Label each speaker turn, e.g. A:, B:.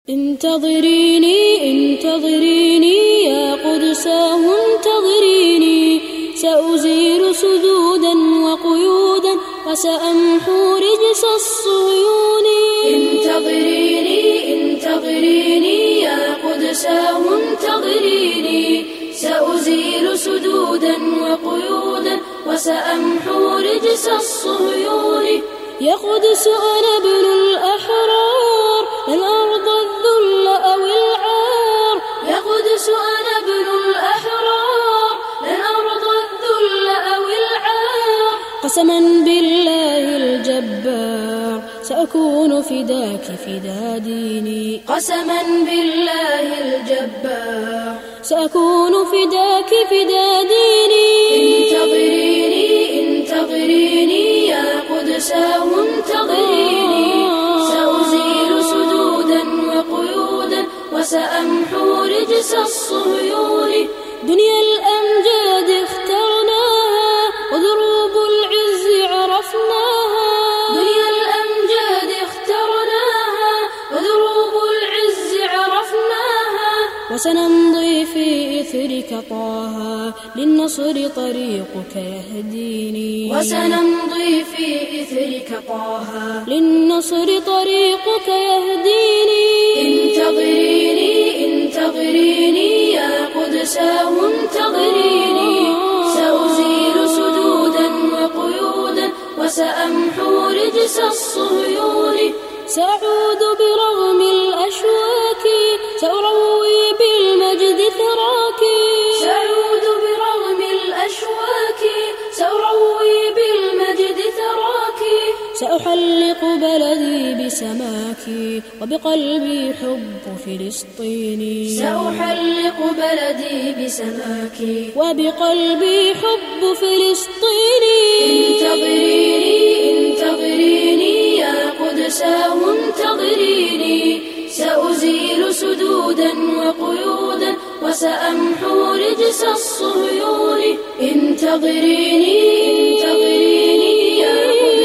A: انتظريني انتظريني يا قدساه انتظريني، سأزيل سدودا وقيودا وسأمحو رجس الصهيون.
B: انتظريني انتظريني يا قدساه انتظريني، سأزيل سدودا وقيودا وسأمحو رجس الصهيون.
A: يا قدس أنا ابن الأحرار، لن أرضى الذل أو العار.
B: يا قدس أنا ابن الأحرار، لن أرضى الذل أو العار.
A: قسما بالله الجبار، سأكون فداك فدا ديني.
B: قسما بالله الجبار،
A: سأكون فداك فدا ديني.
B: انتظريني انتظريني يا قدساه انتظريني، سأزيل سدودا وقيودا وسأمحو رجس الصهيون.
A: دنيا الأمجاد اخترناها ودروب العز عرفناها.
B: دنيا الأمجاد اخترناها ودروب العز عرفناها.
A: وسنمضي في إثرك طه، للنصر طريقك يهديني.
B: وسنمضي في إثرك طه،
A: للنصر طريقك يهديني.
B: انتظريني انتظريني يا قدساه انتظريني، سأزيل سدودا وقيودا وسأمحو رجس الصهيون.
A: سأعود برغم الأشواك، سأروي بالمجد ثراك.
B: سأعود برغم الأشواك، سأروي بالمجد ثراك.
A: سأحلق بلدي بسماك، وبقلبي حب فلسطيني.
B: سأحلق بلدي بسماك،
A: وبقلبي حب فلسطيني.
B: انتظريني انتظريني يا قدساه انتظريني، سأزيل سدودا وقيودا وسأمحو رجس الصهيون. انتظريني انتظريني يا قدساه